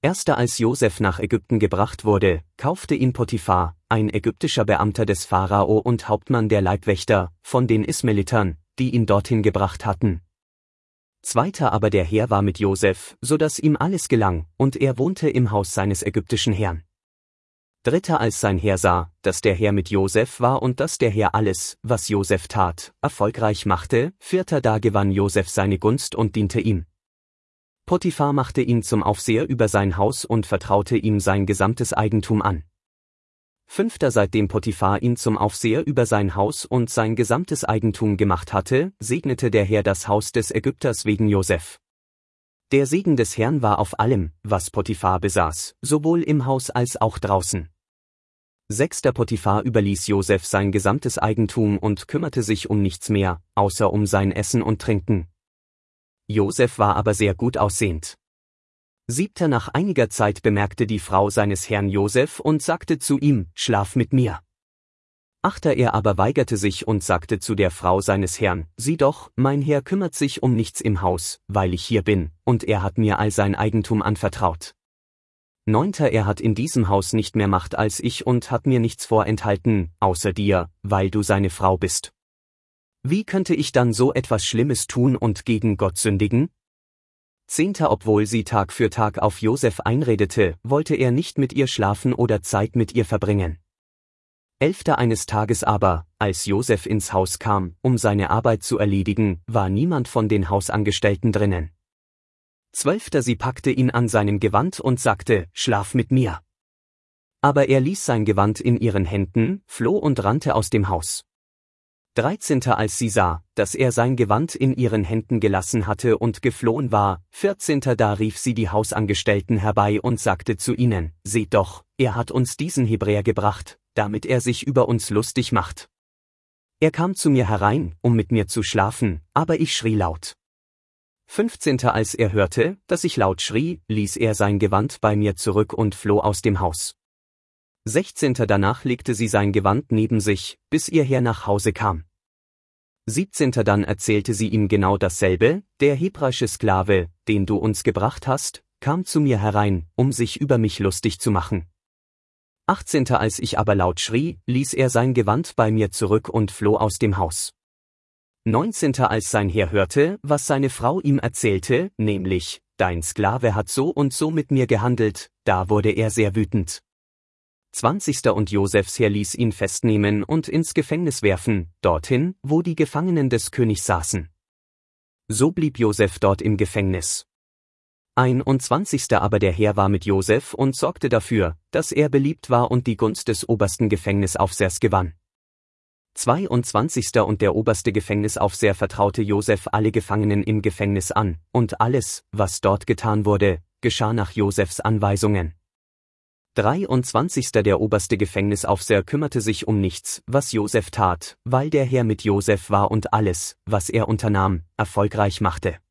Erster als Josef nach Ägypten gebracht wurde, kaufte ihn Potiphar, ein ägyptischer Beamter des Pharao und Hauptmann der Leibwächter, von den Ismaelitern, die ihn dorthin gebracht hatten. Zweiter aber der Herr war mit Josef, so dass ihm alles gelang, und er wohnte im Haus seines ägyptischen Herrn. Dritter als sein Herr sah, dass der Herr mit Josef war und dass der Herr alles, was Josef tat, erfolgreich machte. Vierter da gewann Josef seine Gunst und diente ihm. Potiphar machte ihn zum Aufseher über sein Haus und vertraute ihm sein gesamtes Eigentum an. Fünfter seitdem Potiphar ihn zum Aufseher über sein Haus und sein gesamtes Eigentum gemacht hatte, segnete der Herr das Haus des Ägypters wegen Josef. Der Segen des Herrn war auf allem, was Potiphar besaß, sowohl im Haus als auch draußen. Sechster Potiphar überließ Josef sein gesamtes Eigentum und kümmerte sich um nichts mehr, außer um sein Essen und Trinken. Josef war aber sehr gut aussehend. Siebter nach einiger Zeit bemerkte die Frau seines Herrn Josef und sagte zu ihm, schlaf mit mir. Achter er aber weigerte sich und sagte zu der Frau seines Herrn, sieh doch, mein Herr kümmert sich um nichts im Haus, weil ich hier bin, und er hat mir all sein Eigentum anvertraut. Neunter er hat in diesem Haus nicht mehr Macht als ich und hat mir nichts vorenthalten, außer dir, weil du seine Frau bist. Wie könnte ich dann so etwas Schlimmes tun und gegen Gott sündigen? Zehnter obwohl sie Tag für Tag auf Josef einredete, wollte er nicht mit ihr schlafen oder Zeit mit ihr verbringen. Elfter eines Tages aber, als Josef ins Haus kam, um seine Arbeit zu erledigen, war niemand von den Hausangestellten drinnen. Zwölfter sie packte ihn an seinem Gewand und sagte, schlaf mit mir. Aber er ließ sein Gewand in ihren Händen, floh und rannte aus dem Haus. 13. als sie sah, dass er sein Gewand in ihren Händen gelassen hatte und geflohen war. 14. da rief sie die Hausangestellten herbei und sagte zu ihnen, seht doch, er hat uns diesen Hebräer gebracht, damit er sich über uns lustig macht. Er kam zu mir herein, um mit mir zu schlafen, aber ich schrie laut. 15. als er hörte, dass ich laut schrie, ließ er sein Gewand bei mir zurück und floh aus dem Haus. 16. danach legte sie sein Gewand neben sich, bis ihr Herr nach Hause kam. 17. dann erzählte sie ihm genau dasselbe, der hebräische Sklave, den du uns gebracht hast, kam zu mir herein, um sich über mich lustig zu machen. 18. als ich aber laut schrie, ließ er sein Gewand bei mir zurück und floh aus dem Haus. 19. als sein Herr hörte, was seine Frau ihm erzählte, nämlich, dein Sklave hat so und so mit mir gehandelt, da wurde er sehr wütend. 20. und Josefs Herr ließ ihn festnehmen und ins Gefängnis werfen, dorthin, wo die Gefangenen des Königs saßen. So blieb Josef dort im Gefängnis. 21. aber der Herr war mit Josef und sorgte dafür, dass er beliebt war und die Gunst des obersten Gefängnisaufsehers gewann. 22. und der oberste Gefängnisaufseher vertraute Josef alle Gefangenen im Gefängnis an, und alles, was dort getan wurde, geschah nach Josefs Anweisungen. 23. der oberste Gefängnisaufseher kümmerte sich um nichts, was Josef tat, weil der Herr mit Josef war und alles, was er unternahm, erfolgreich machte.